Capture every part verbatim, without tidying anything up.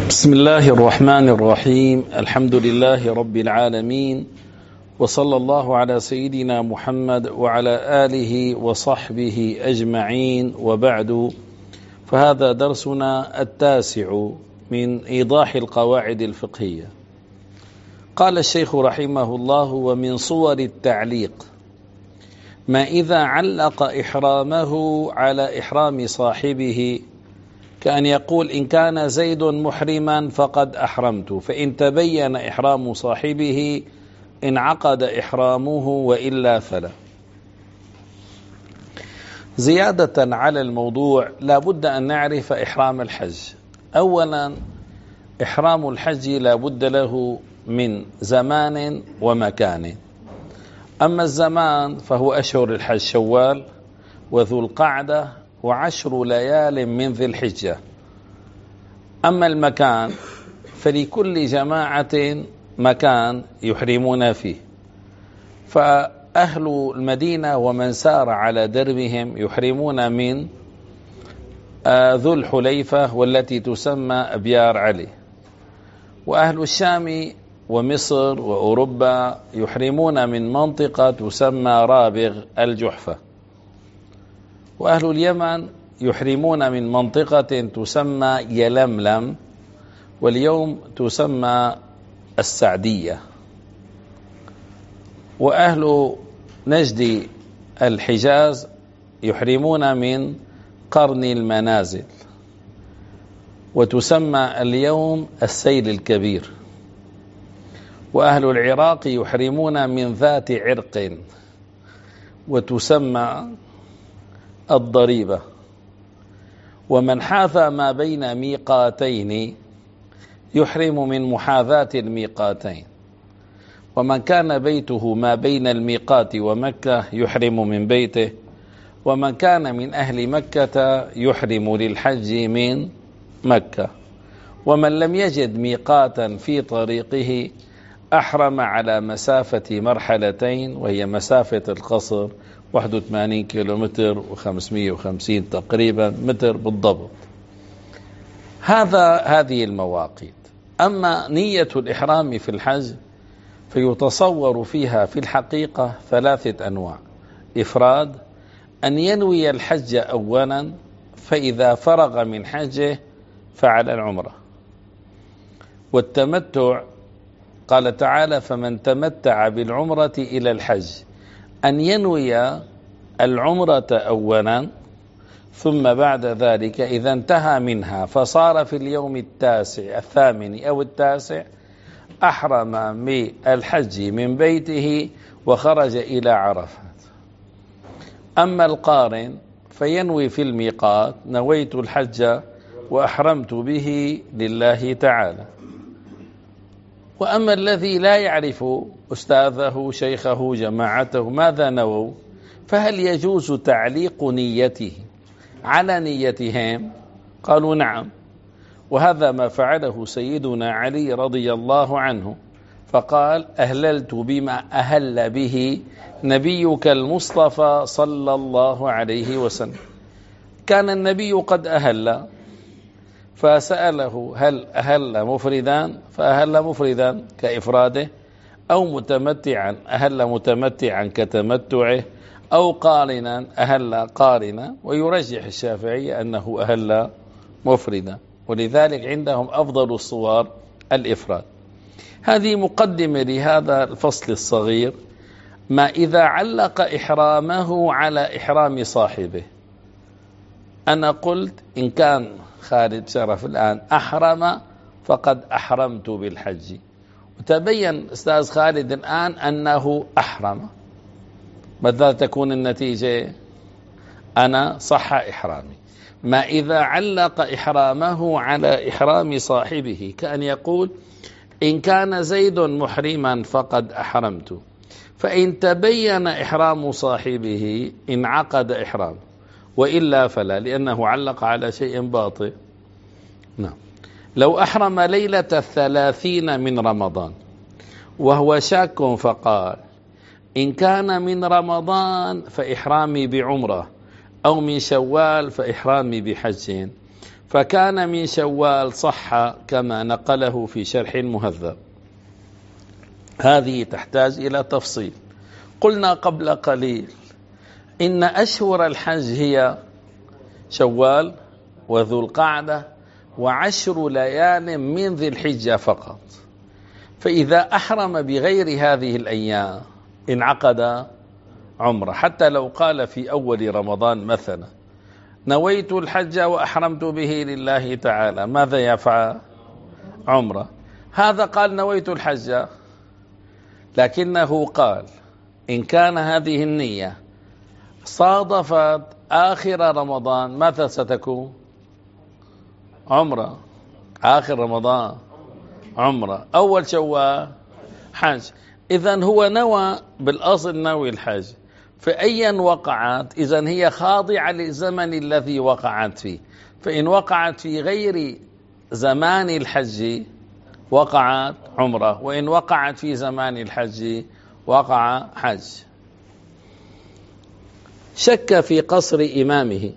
بسم الله الرحمن الرحيم. الحمد لله رب العالمين، وصلى الله على سيدنا محمد وعلى آله وصحبه أجمعين، وبعد، فهذا درسنا التاسع من إيضاح القواعد الفقهية. قال الشيخ رحمه الله: ومن صور التعليق ما إذا علق إحرامه على إحرام صاحبه، كأن يقول: إن كان زيد محرما فقد أحرمت، فإن تبين إحرام صاحبه انعقد إحرامه وإلا فلا. زيادة على الموضوع، لا بد أن نعرف إحرام الحج. أولا، إحرام الحج لا بد له من زمان ومكان. أما الزمان فهو أشهر الحج: شوال وذو القعدة وعشر ليال من ذي الحجة. أما المكان فلكل جماعة مكان يحرمون فيه، فأهل المدينة ومن سار على دربهم يحرمون من ذو الحليفة والتي تسمى أبيار علي، وأهل الشام ومصر وأوروبا يحرمون من منطقة تسمى رابغ الجحفة، وأهل اليمن يحرمون من منطقة تسمى يلملم واليوم تسمى السعدية، وأهل نجد الحجاز يحرمون من قرن المنازل وتسمى اليوم السيل الكبير، وأهل العراق يحرمون من ذات عرق وتسمى الضريبة، ومن حاذى ما بين ميقاتين يحرم من محاذاة الميقاتين، ومن كان بيته ما بين الميقات ومكة يحرم من بيته، ومن كان من أهل مكة يحرم للحج من مكة، ومن لم يجد ميقاتا في طريقه أحرم على مسافة مرحلتين، وهي مسافة القصر واحد وثمانين كيلومتر وخمسمائة وخمسين تقريبا متر بالضبط. هذا هذه المواقيت. أما نية الإحرام في الحج فيتصور فيها في الحقيقة ثلاثة أنواع: إفراد، أن ينوي الحج أولا فإذا فرغ من حجه فعل العمرة، والتمتع، قال تعالى: فمن تمتع بالعمرة إلى الحج، أن ينوي العمرة أولا، ثم بعد ذلك إذا انتهى منها فصار في اليوم التاسع الثامن أو التاسع أحرم بالحج من بيته وخرج إلى عرفات. أما القارن فينوي في الميقات: نويت الحج وأحرمت به لله تعالى. وأما الذي لا يعرف أستاذه شيخه جماعته ماذا نووا، فهل يجوز تعليق نيته على نيتهم؟ قالوا نعم، وهذا ما فعله سيدنا علي رضي الله عنه، فقال: أهللت بما أهل به نبيك المصطفى صلى الله عليه وسلم. كان النبي قد أهل، فسأله: هل أهل مفردا؟ فأهل مفردا كإفراده، أو متمتعا أهل متمتعا كتمتعه، أو قارنا أهل قارنا، ويرجح الشافعي أنه أهل مفردا، ولذلك عندهم أفضل الصور الإفراد. هذه مقدمة لهذا الفصل الصغير: ما إذا علق إحرامه على إحرام صاحبه. أنا قلت إن كان خالد شرف الآن أحرم فقد أحرمت بالحج، وتبين أستاذ خالد الآن أنه أحرم، ماذا تكون النتيجة؟ أنا صح إحرامي. ما إذا علق إحرامه على إحرام صاحبه، كأن يقول: إن كان زيد محرما فقد أحرمت، فإن تبين إحرام صاحبه انعقد إحرام وإلا فلا، لأنه علق على شيء باطل. نعم. لو أحرم ليلة الثلاثين من رمضان وهو شاك فقال: إن كان من رمضان فإحرامي بعمرة، أو من شوال فإحرامي بحج، فكان من شوال صح كما نقله في شرح المهذب. هذه تحتاج إلى تفصيل. قلنا قبل قليل إن أشهر الحج هي شوال وذو القعدة وعشر ليال من ذي الحجة فقط. فإذا أحرم بغير هذه الأيام انعقد عمره، حتى لو قال في أول رمضان مثلا نويت الحج وأحرمت به لله تعالى، ماذا يفعل؟ عمره. هذا قال نويت الحج، لكنه قال إن كان هذه النية صادفت آخر رمضان ماذا ستكون؟ عمره. آخر رمضان عمره، أول شوال حج. إذن هو نوى بالأصل نوي الحج، فأيا وقعت إذن هي خاضعة للزمن الذي وقعت فيه. فإن وقعت في غير زمان الحج وقعت عمره، وإن وقعت في زمان الحج وقع حج. شك في قصر إمامه.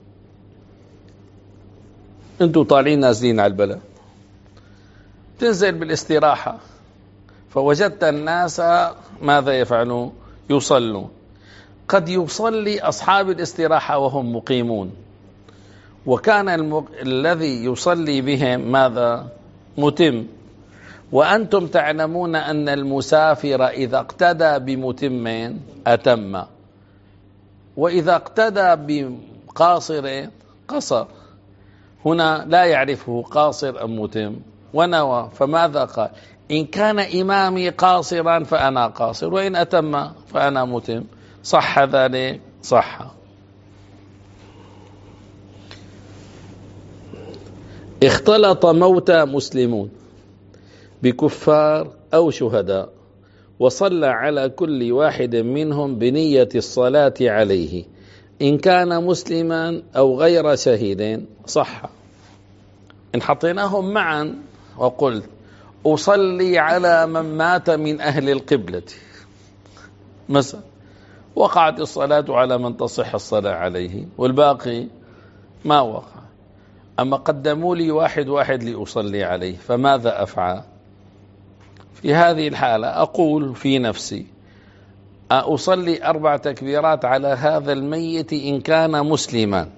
انتوا طالعين نازلين على البلد، تنزل بالاستراحة فوجدت الناس ماذا يفعلون؟ يصلون. قد يصلي أصحاب الاستراحة وهم مقيمون، وكان المق... الذي يصلي بهم ماذا؟ متم. وأنتم تعلمون أن المسافر إذا اقتدى بمتم أتم، وإذا اقتدى بقاصر قصر. هنا لا يعرفه قاصر أم متم، ونوى. فماذا قال؟ إن كان إمامي قاصرا فأنا قاصر، وإن أتم فأنا متم. صح ذلك؟ صح. اختلط موتى مسلمون بكفار أو شهداء، وصلى على كل واحد منهم بنية الصلاة عليه إن كان مسلما أو غير شهيد. صح. إن حطيناهم معا وقلت أصلي على من مات من أهل القبلة مثلا، وقعت الصلاة على من تصح الصلاة عليه والباقي ما وقع، أما قدموا لي واحد واحد لأصلي عليه، فماذا أفعل؟ في هذه الحالة أقول في نفسي أصلي أربع تكبيرات على هذا الميت إن كان مسلما،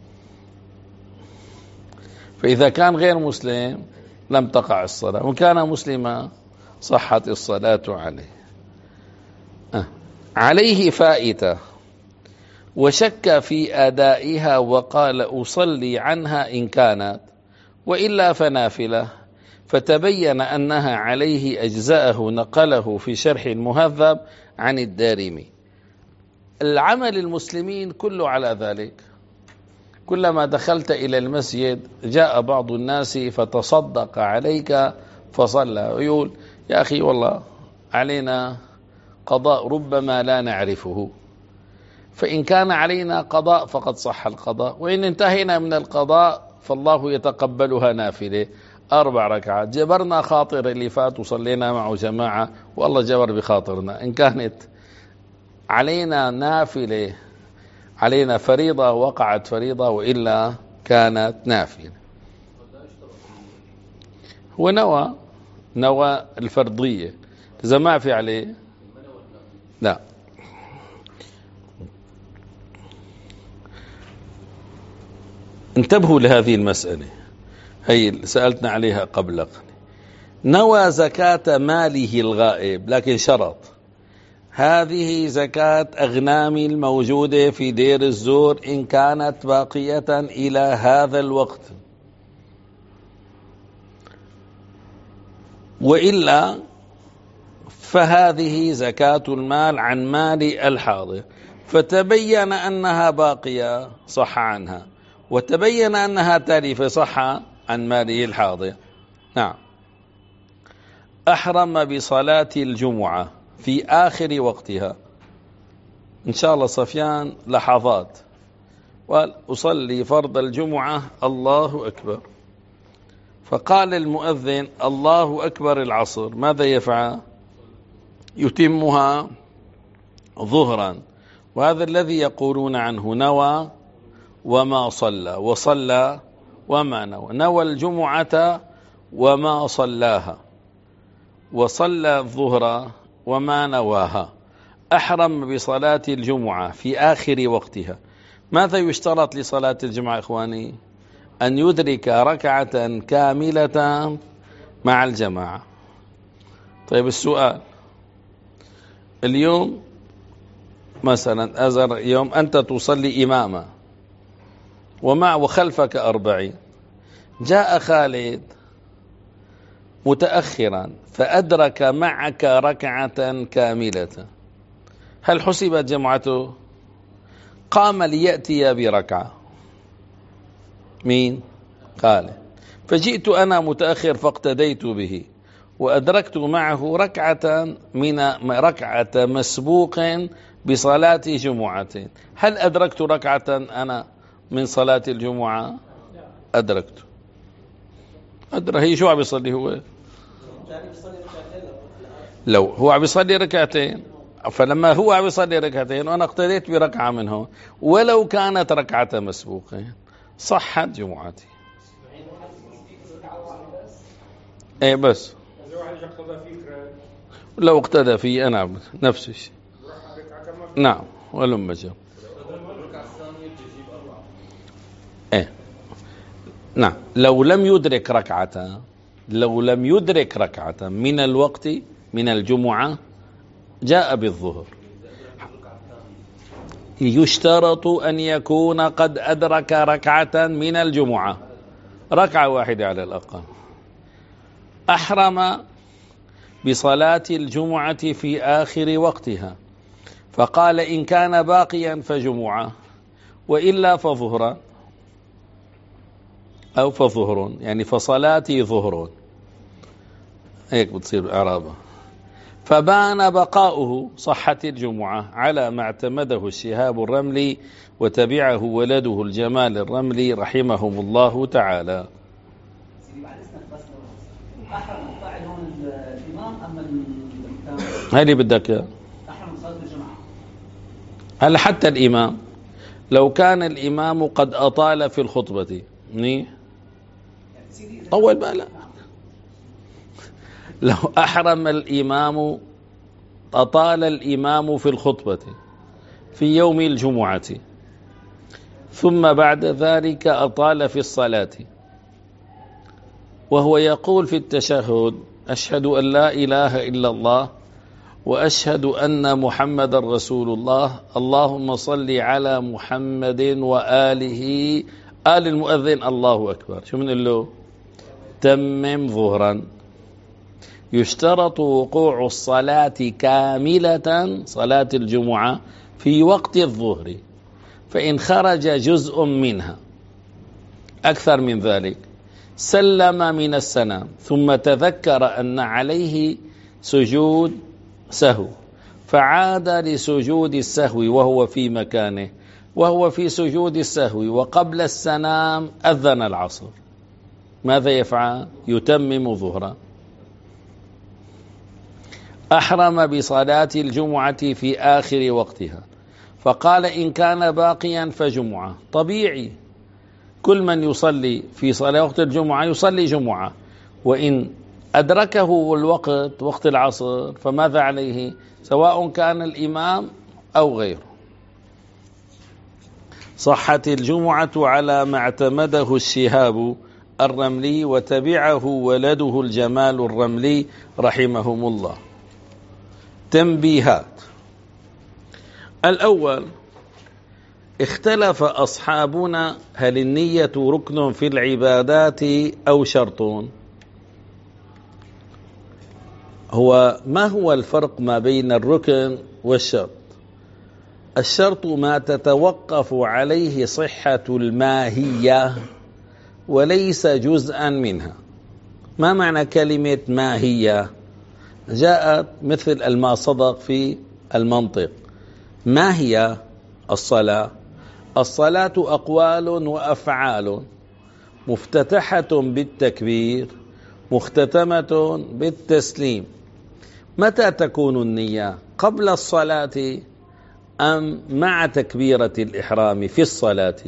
فإذا كان غير مسلم لم تقع الصلاة، وإن كان مسلما صحت الصلاة عليه. أه. عليه فائتة وشك في أدائها وقال أصلي عنها إن كانت، وإلا فنافلة. فتبين أنها عليه أجزاءه، نقله في شرح المهذب عن الدارمي. العمل المسلمين كله على ذلك. كلما دخلت إلى المسجد جاء بعض الناس فتصدق عليك فصلى، ويقول يا أخي والله علينا قضاء ربما لا نعرفه، فإن كان علينا قضاء فقد صح القضاء، وإن انتهينا من القضاء فالله يتقبلها نافلة أربع ركعات. جبرنا خاطر اللي فات وصلينا معه جماعة والله جبر بخاطرنا. إن كانت علينا نافلة علينا فريضة وقعت فريضة، وإلا كانت نافلة. هو نوى نوى الفرضية، إذا ما في عليه لا. انتبهوا لهذه المسألة، هي سألتنا عليها قبل قليل. نوى زكاة ماله الغائب، لكن شرط هذه زكاة أغنام الموجودة في دير الزور إن كانت باقية إلى هذا الوقت، وإلا فهذه زكاة المال عن مال الحاضر. فتبين أنها باقية صح عنها، وتبين أنها تالفة صح عن ماله الحاضر. نعم. أحرم بصلاة الجمعة في آخر وقتها، إن شاء الله صفيان لحظات، وأصلي فرض الجمعة الله أكبر، فقال المؤذن الله أكبر العصر، ماذا يفعل؟ يتمها ظهرا. وهذا الذي يقولون عنه نوى وما صلى، وصلى وما نوى، نوى الجمعة وما صلاها، وصلى الظهر وما نواها، أحرم بصلاة الجمعة في آخر وقتها. ماذا يشترط لصلاة الجمعة إخواني؟ أن يدرك ركعة كاملة مع الجماعة. طيب السؤال، اليوم مثلا أزر يوم أنت تصلي إماما ومع وخلفك أربعين، جاء خالد متأخرا فأدرك معك ركعة كاملة، هل حسبت جمعته؟ قام ليأتي بركعة، مين؟ خالد. فجئت أنا متأخر فاقتديت به وأدركت معه ركعة من ركعة مسبوق بصلاة جمعة، هل أدركت ركعة أنا من صلاة الجمعة؟ أدركت. أدرك. هي شو عم يصلي هو؟ لو هو عم يصلي ركعتين، فلما هو عم يصلي ركعتين وأنا اقتديت بركعة منه ولو كانت ركعة مسبوقة صحت جمعتي. ايه بس لو اقتدى فيه أنا نفس الشيء. نعم ولما جاء ايه نعم لو لم يدرك ركعة لو لم يدرك ركعة من الوقت من الجمعة جاء بالظهر، يشترط أن يكون قد أدرك ركعة من الجمعة، ركعة واحدة على الأقل. أحرم بصلاة الجمعة في آخر وقتها، فقال إن كان باقيا فجمعة وإلا فظهرا أو فظهر، يعني فصلاتي ظهر، هيك بتصير إعرابه. فبان بقاؤه صحت الجمعة على ما اعتمده الشهاب الرملي وتبعه ولده الجمال الرملي رحمهم الله تعالى. هذه بدك هل حتى الإمام لو كان الإمام قد أطال في الخطبة منيح طول باله، لو أحرم الإمام أطال الإمام في الخطبة في يوم الجمعة ثم بعد ذلك أطال في الصلاة وهو يقول في التشهد أشهد أن لا إله إلا الله وأشهد أن محمد رسول الله، اللهم صل على محمد وآله، آل المؤذن الله أكبر، شو من له؟ تمم ظهرا. يشترط وقوع الصلاة كاملة صلاة الجمعة في وقت الظهر، فإن خرج جزء منها أكثر من ذلك سلم من السلام ثم تذكر أن عليه سجود سهو فعاد لسجود السهو وهو في مكانه، وهو في سجود السهو وقبل السلام أذن العصر، ماذا يفعل؟ يتمم ظهرا. أحرم بصلاة الجمعة في آخر وقتها، فقال إن كان باقيا فجمعة، طبيعي كل من يصلي في صلاة وقت الجمعة يصلي جمعة، وإن أدركه الوقت وقت العصر فماذا عليه؟ سواء كان الإمام أو غيره. صحت الجمعة على ما اعتمده الشهاب الرملي وتبعه ولده الجمال الرملي رحمهم الله. تنبيهات. الأول، اختلف أصحابنا هل النية ركن في العبادات أو شرط؟ هو ما هو الفرق ما بين الركن والشرط؟ الشرط ما تتوقف عليه صحة الماهية وليس جزءا منها. ما معنى كلمة ماهية؟ جاءت مثل الما صدق في المنطق. ما هي الصلاة؟ الصلاة أقوال وأفعال مفتتحة بالتكبير مختتمة بالتسليم. متى تكون النية؟ قبل الصلاة أم مع تكبيرة الإحرام في الصلاة؟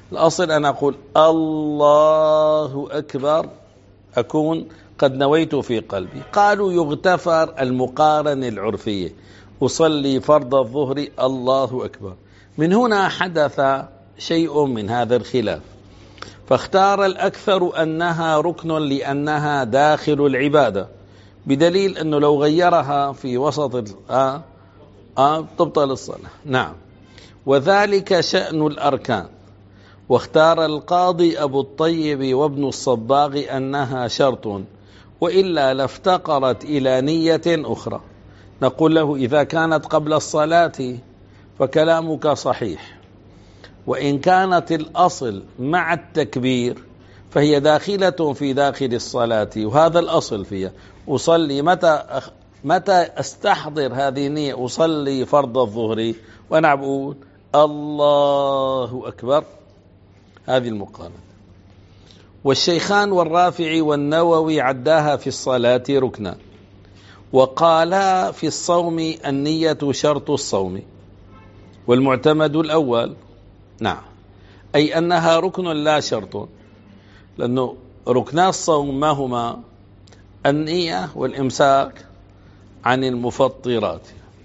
الأصل أن أقول الله أكبر أكون قد نويت في قلبي. قالوا يغتفر المقارنة العرفية، أصلي فرض الظهر الله أكبر. من هنا حدث شيء من هذا الخلاف، فاختار الأكثر أنها ركن لأنها داخل العبادة، بدليل أنه لو غيرها في وسط آه آه تبطل الصلاة. نعم، وذلك شأن الأركان. واختار القاضي أبو الطيب وابن الصباغ أنها شرط، وإلا لافتقرت إلى نية أخرى. نقول له إذا كانت قبل الصلاة فكلامك صحيح، وإن كانت الأصل مع التكبير فهي داخلة في داخل الصلاة، وهذا الأصل فيها. أصلي متى أخ... متى أستحضر هذه النية؟ أصلي فرض الظهر وأنا أقول الله أكبر. هذه المقارنة. والشيخان والرافعي والنووي عداها في الصلاة ركنا، وقالا في الصوم النية شرط الصوم، والمعتمد الأول. نعم، أي أنها ركن لا شرط، لأنه ركنا الصوم ما هما؟ النية والإمساك عن المفطرات،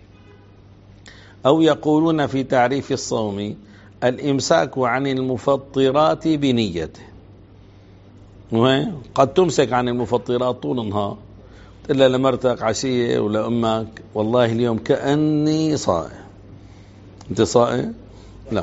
أو يقولون في تعريف الصوم الإمساك عن المفطرات بنيته. قد تمسك عن المفطرات طول النهار، إلا لمرتك عشية ولا أمك والله اليوم كأني صائم. أنت صائم؟ لا.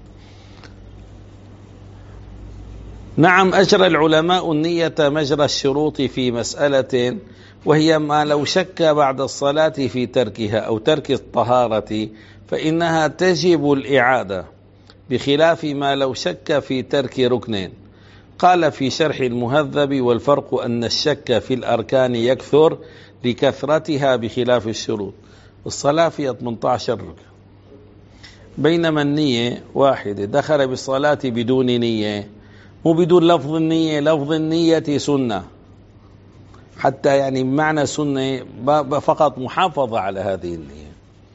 نعم، أجرى العلماء النية مجرى الشروط في مسألة، وهي ما لو شك بعد الصلاة في تركها أو ترك الطهارة فإنها تجب الإعادة، بخلاف ما لو شك في ترك ركنين. قال في شرح المهذب: والفرق أن الشك في الأركان يكثر لكثرتها بخلاف الشروط. الصلاة فيها ثمانية عشر ركن، بينما النية واحدة. دخل بالصلاة بدون نية، مو بدون لفظ النية، لفظ النية سنة، حتى يعني بمعنى سنة فقط محافظة على هذه النية.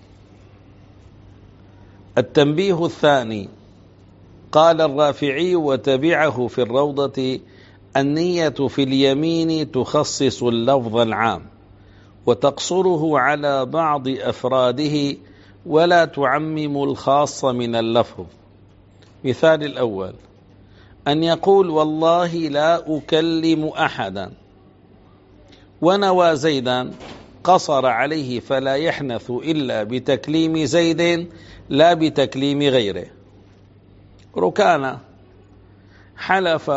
التنبيه الثاني، قال الرافعي وتبعه في الروضة: النية في اليمين تخصص اللفظ العام وتقصره على بعض أفراده، ولا تعمم الخاص من اللفظ. مثال الأول: أن يقول والله لا أكلم أحدا، ونوى زيدا، قصر عليه فلا يحنث إلا بتكليم زيد لا بتكليم غيره. ركان: حلف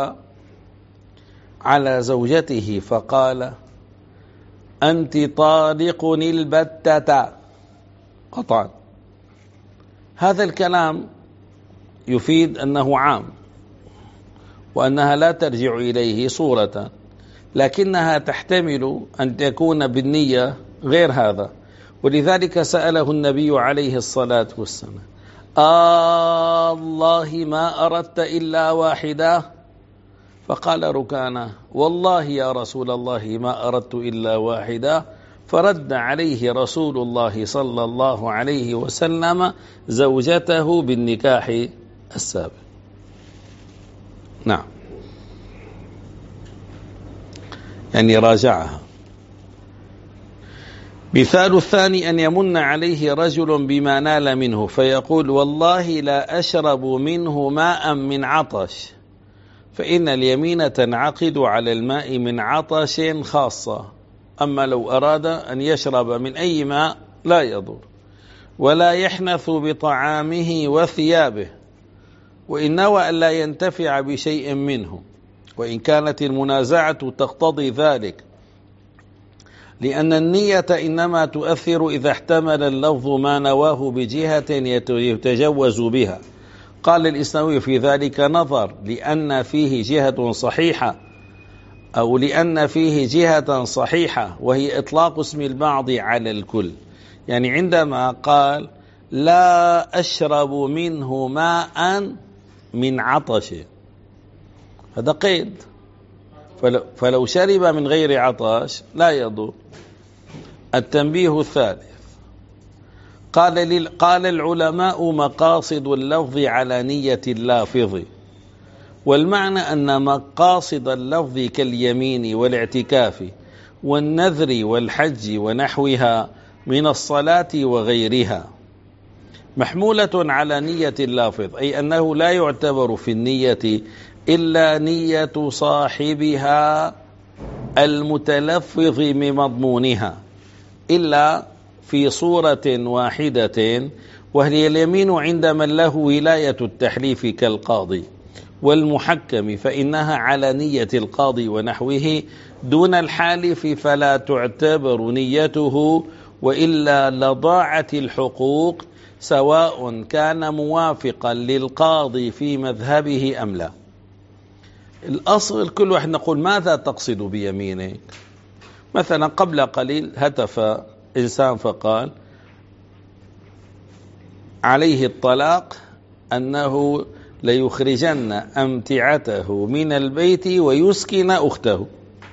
على زوجته فقال: أنت طالق البتة قطعا. هذا الكلام يفيد أنه عام، وأنها لا ترجع إليه صورة، لكنها تحتمل أن تكون بالنية غير هذا. ولذلك سأله النبي عليه الصلاة والسلام: آه الله ما أردت إلا واحدة؟ فقال ركانه: والله يا رسول الله ما أردت إلا واحدة. فرد عليه رسول الله صلى الله عليه وسلم زوجته بالنكاح السابق. نعم، يعني راجعها. مثال الثاني: أن يمن عليه رجل بما نال منه فيقول: والله لا أشرب منه ماء من عطش، فإن اليمين تنعقد على الماء من عطش خاصة، أما لو أراد أن يشرب من أي ماء لا يضر. ولا يحنث بطعامه وثيابه، وإن نوى أن لا ينتفع بشيء منه، وإن كانت المنازعة تقتضي ذلك، لأن النية إنما تؤثر إذا احتمل اللفظ ما نواه بجهة يتجوز بها. قال الإسنوي: في ذلك نظر، لأن فيه جهة صحيحة أو لأن فيه جهة صحيحة وهي إطلاق اسم البعض على الكل. يعني عندما قال لا أشرب منه ماء من عطش، هذا قيد، فلو, فلو شرب من غير عطش لا يضر. التنبيه الثالث، قال, قال العلماء: مقاصد اللفظ على نية اللافظ، والمعنى أن مقاصد اللفظ كاليمين والاعتكاف والنذر والحج ونحوها من الصلاة وغيرها محمولة على نية اللافظ، أي أنه لا يعتبر في النية إلا نية صاحبها المتلفظ بمضمونها إلا في صورة واحدة، وهي اليمين عند من له ولاية التحليف كالقاضي والمحكم، فإنها على نية القاضي ونحوه دون الحالف فلا تعتبر نيته، وإلا لضاعت الحقوق سواء كان موافقا للقاضي في مذهبه أم لا. الأصل كل واحد نقول ماذا تقصد بيمينك؟ مثلا قبل قليل هتف إنسان فقال عليه الطلاق أنه ليخرجن أمتعته من البيت ويسكن أخته.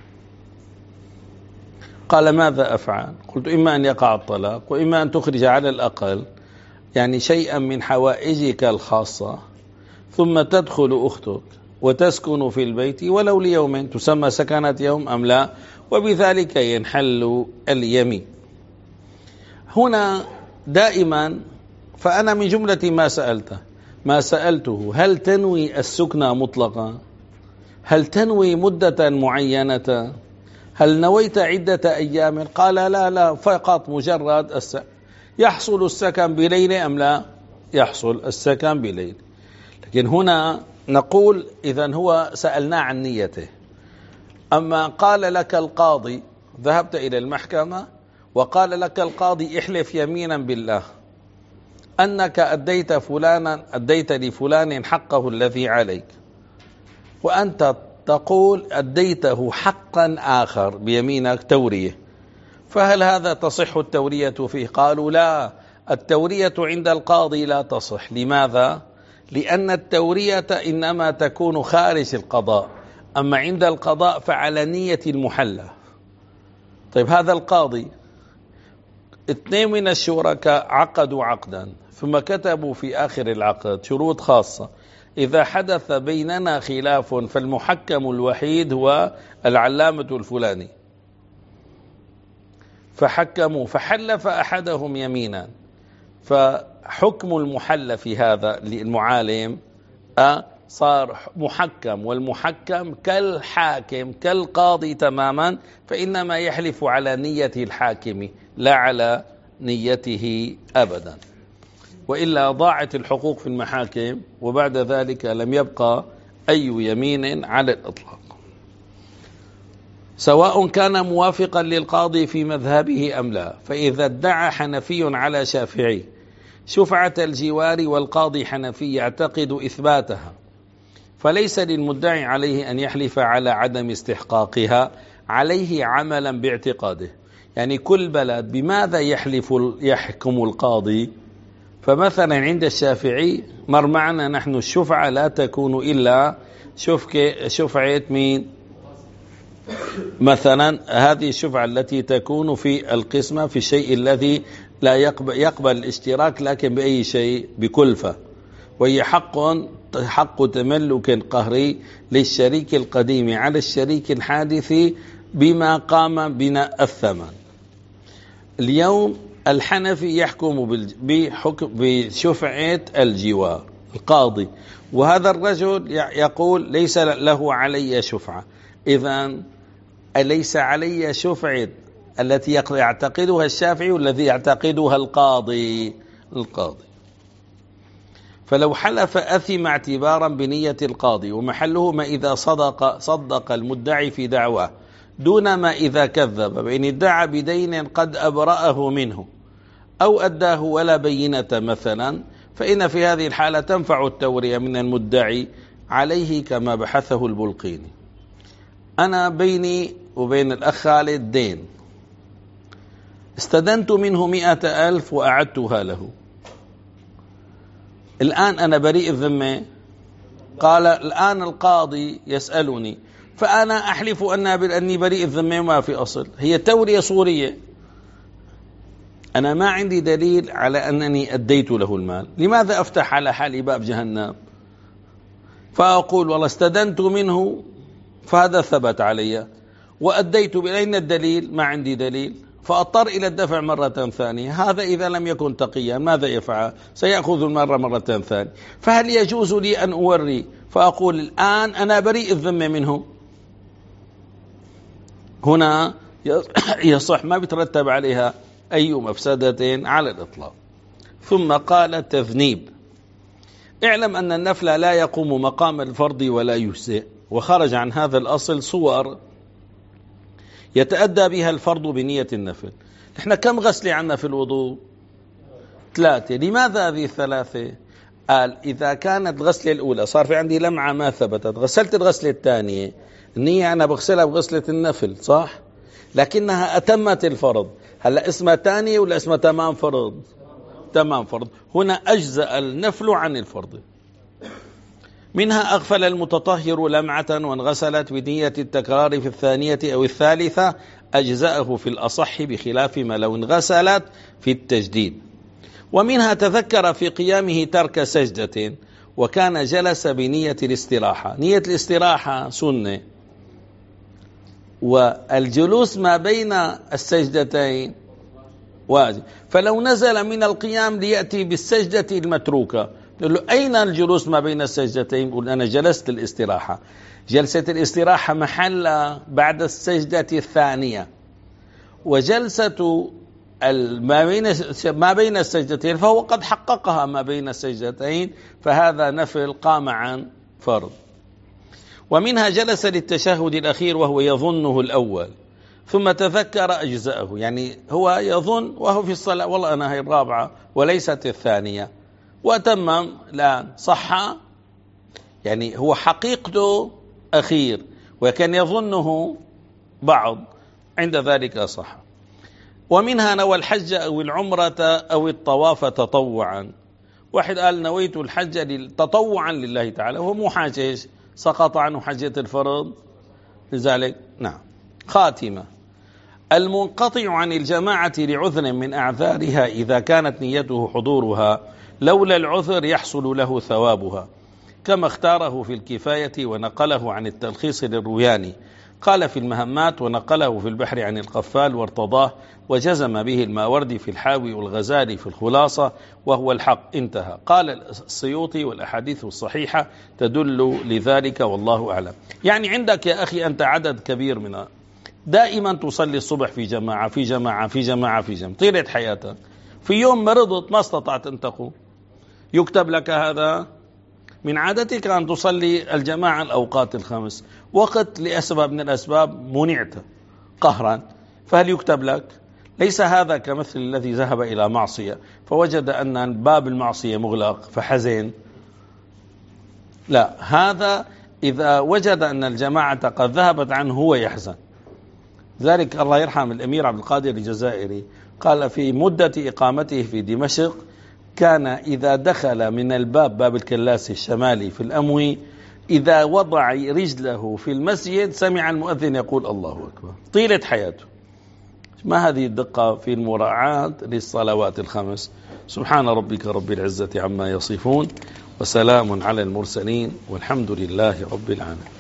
قال ماذا أفعل؟ قلت إما أن يقع الطلاق وإما أن تخرج على الأقل يعني شيئا من حوائجك الخاصة، ثم تدخل أختك وتسكن في البيت ولو ليوم، تسمى سكنة يوم أم لا، وبذلك ينحل اليمين. هنا دائما فأنا من جملة ما سألته ما سألته هل تنوي السكنة مطلقا؟ هل تنوي مدة معينة؟ هل نويت عدة أيام؟ قال لا لا فقط مجرد السكن. يحصل السكن بليل أم لا؟ يحصل السكن بليل. لكن هنا نقول إذن هو سألنا عن نيته. أما قال لك القاضي ذهبت إلى المحكمة وقال لك القاضي احلف يمينا بالله أنك أديت فلانا أديت لفلان حقه الذي عليك، وأنت تقول أديته حقا آخر بيمينك تورية، فهل هذا تصح التورية فيه؟ قالوا لا، التورية عند القاضي لا تصح. لماذا؟ لأن التورية إنما تكون خارج القضاء، أما عند القضاء فعلى نية المحلى. طيب هذا القاضي اثنين من الشركاء عقدوا عقدا ثم كتبوا في آخر العقد شروط خاصة، إذا حدث بيننا خلاف فالمحكم الوحيد هو العلامة الفلاني، فحكموا فحلف أحدهم يمينا، فحكم المحلف هذا للمعالم صار محكم، والمحكم كالحاكم كالقاضي تماما، فإنما يحلف على نية الحاكم لا على نيته أبدا، وإلا ضاعت الحقوق في المحاكم وبعد ذلك لم يبقى أي يمين على الإطلاق، سواء كان موافقا للقاضي في مذهبه أم لا. فإذا ادعى حنفي على شافعي شفعة الجوار والقاضي حنفي يعتقد إثباتها، فليس للمدعي عليه أن يحلف على عدم استحقاقها، عليه عملا باعتقاده. يعني كل بلد بماذا يحلف يحكم القاضي؟ فمثلا عند الشافعي مر معنا نحن الشفعة لا تكون إلا شفعة مين؟ مثلا هذه الشفعة التي تكون في القسمة في الشيء الذي لا يقبل, يقبل الاشتراك لكن بأي شيء بكلفة، وهي حق حق تملك قهري للشريك القديم على الشريك الحادث بما قام بناء الثمن. اليوم الحنفي يحكم بحكم بشفعة الجوار القاضي، وهذا الرجل يقول ليس له علي شفعة، إذن أليس علي شفعة التي يعتقدها الشافعي والذي يعتقدها القاضي القاضي فلو حلف أثم اعتبارا بنية القاضي، ومحله ما إذا صدق صدق المدعي في دعواه دون ما إذا كذب، بإن ادعى بدين قد أبرأه منه أو أداه ولا بينة مثلا، فإن في هذه الحالة تنفع التورية من المدعي عليه كما بحثه البلقيني. أنا بيني وبين الأخ خالد دين، استدنت منه مئة ألف وأعدتها له، الآن أنا بريء الذمة. قال الآن القاضي يسألني فأنا أحلف أني بريء الذمة ما في أصل، هي تورية صورية، أنا ما عندي دليل على أنني أديت له المال، لماذا أفتح على حالي باب جهنم؟ فأقول والله استدنت منه فهذا ثبت علي وأديت بأين الدليل؟ ما عندي دليل، فأضطر إلى الدفع مرة ثانية. هذا إذا لم يكن تقيا ماذا يفعل؟ سيأخذ المرة مرة ثانية. فهل يجوز لي أن أوري فأقول الآن أنا بريء الذمة منه؟ هنا يصح، ما بيترتب عليها أي مفسدة على الإطلاق. ثم قال تذنيب. اعلم أن النفل لا يقوم مقام الفرض ولا يجزئ، وخرج عن هذا الأصل صور يتأدى بها الفرض بنية النفل. نحن كم غسلة عنا في الوضوء؟ ثلاثة. لماذا هذه الثلاثة؟ قال إذا كانت الغسلة الأولى صار في عندي لمعة ما ثبتت، غسلت الغسلة الثانية، النية أنا بغسلها بغسلة النفل صح؟ لكنها أتمت الفرض. هلأ اسمها ثانية ولا اسمها تمام فرض؟ تمام فرض. هنا أجزأ النفل عن الفرض. منها أغفل المتطهر لمعة وانغسلت بنية التكرار في الثانية أو الثالثة أجزأه في الأصح، بخلاف ما لو انغسلت في التجديد. ومنها تذكر في قيامه ترك سجدة وكان جلس بنية الاستراحة. نية الاستراحة سنة، والجلوس ما بين السجدتين واجب. فلو نزل من القيام ليأتي بالسجدة المتروكة، يقول له أين الجلوس ما بين السجدتين؟ يقول أنا جلست الاستراحة. جلسة الاستراحة محل بعد السجدة الثانية، وجلسة ما بين ما بين السجدتين فهو قد حققها ما بين السجدتين، فهذا نفل قام عن فرض. ومنها جلس للتشهد الأخير وهو يظنه الأول ثم تذكر أجزاءه، يعني هو يظن وهو في الصلاة والله أنا هي الرابعة وليست الثانية، وتمم الآن صح، يعني هو حقيقته أخير وكان يظنه بعض، عند ذلك صح. ومنها نوى الحج أو العمرة أو الطواف تطوعا. واحد قال نويت الحج تطوعا لله تعالى، وهو مو حاجة، سقط عنه حجة الفرض، لذلك نعم. خاتمة. المنقطع عن الجماعة لعذر من أعذارها إذا كانت نيته حضورها، لولا العذر يحصل له ثوابها، كما اختاره في الكفاية ونقله عن التلخيص للروياني. قال في المهمات ونقله في البحر عن القفال وارتضاه، وجزم به الماوردي في الحاوي والغزالي في الخلاصة، وهو الحق. انتهى. قال السيوطي والأحاديث الصحيحة تدل لذلك والله أعلم. يعني عندك يا أخي أنت عدد كبير من دائما تصلي الصبح في جماعة في جماعة في جماعة في جماعة طيلة حياتك، في يوم مرضت ما استطعت أن تقوم، يكتب لك هذا من عادتك أن تصلي الجماعة الأوقات الخمس، وقت لأسباب من الأسباب منعت قهرا، فهل يكتب لك؟ ليس هذا كمثل الذي ذهب إلى معصية فوجد أن باب المعصية مغلق فحزن. لا، هذا إذا وجد أن الجماعة قد ذهبت عنه هو يحزن. ذلك الله يرحم الأمير عبد القادر الجزائري قال في مدة إقامته في دمشق كان إذا دخل من الباب، باب الكلاس الشمالي في الأموي، إذا وضع رجله في المسجد سمع المؤذن يقول الله أكبر طيلة حياته. ما هذه الدقة في المراعاة للصلوات الخمس؟ سبحان ربك رب العزة عما يصفون، وسلام على المرسلين، والحمد لله رب العالمين.